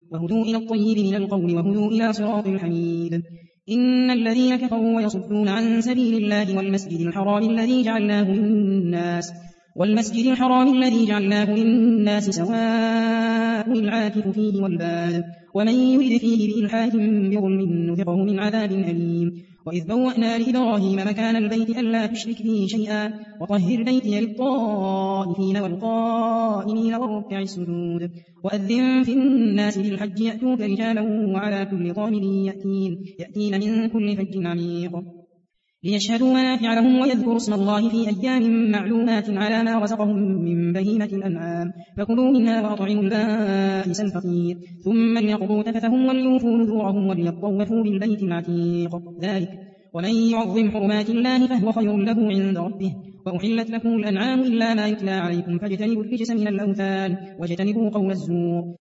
وهدوا إلى الطيب من القول وهدوا إلى صراط الحميد. إن الذين كفروا ويصدون عن سبيل الله والمسجد الحرام الذي جعلناه للناس سواء العاكف فيه والباد ومن يرد فيه بإلحاد بظلم نذقه من عذاب أليم. وإذ بوأنا لإبراهيم مكان البيت ألا تشرك به شيئا وطهر بيتي للطائفين والقائمين والركع السجود. وأذن في الناس بالحج يأتوك رجالا وعلى كل ضامر يأتين من كل فج عميق ليشهدوا منافع لهم ويذكروا اسم الله في أيام معلومات على ما رزقهم من بهيمة الأنعام فكلوا منها وأطعموا البائس الفقير ثم ليقضوا تفثهم وليوفوا نذورهم وليطوفوا بالبيت العتيق. ذلك ومن يعظم حرمات الله فهو خير له عند ربه. وأحلت لكم الأنعام إلا ما يتلى عليكم فاجتنبوا الرجس من الأوثان واجتنبوا قول الزور.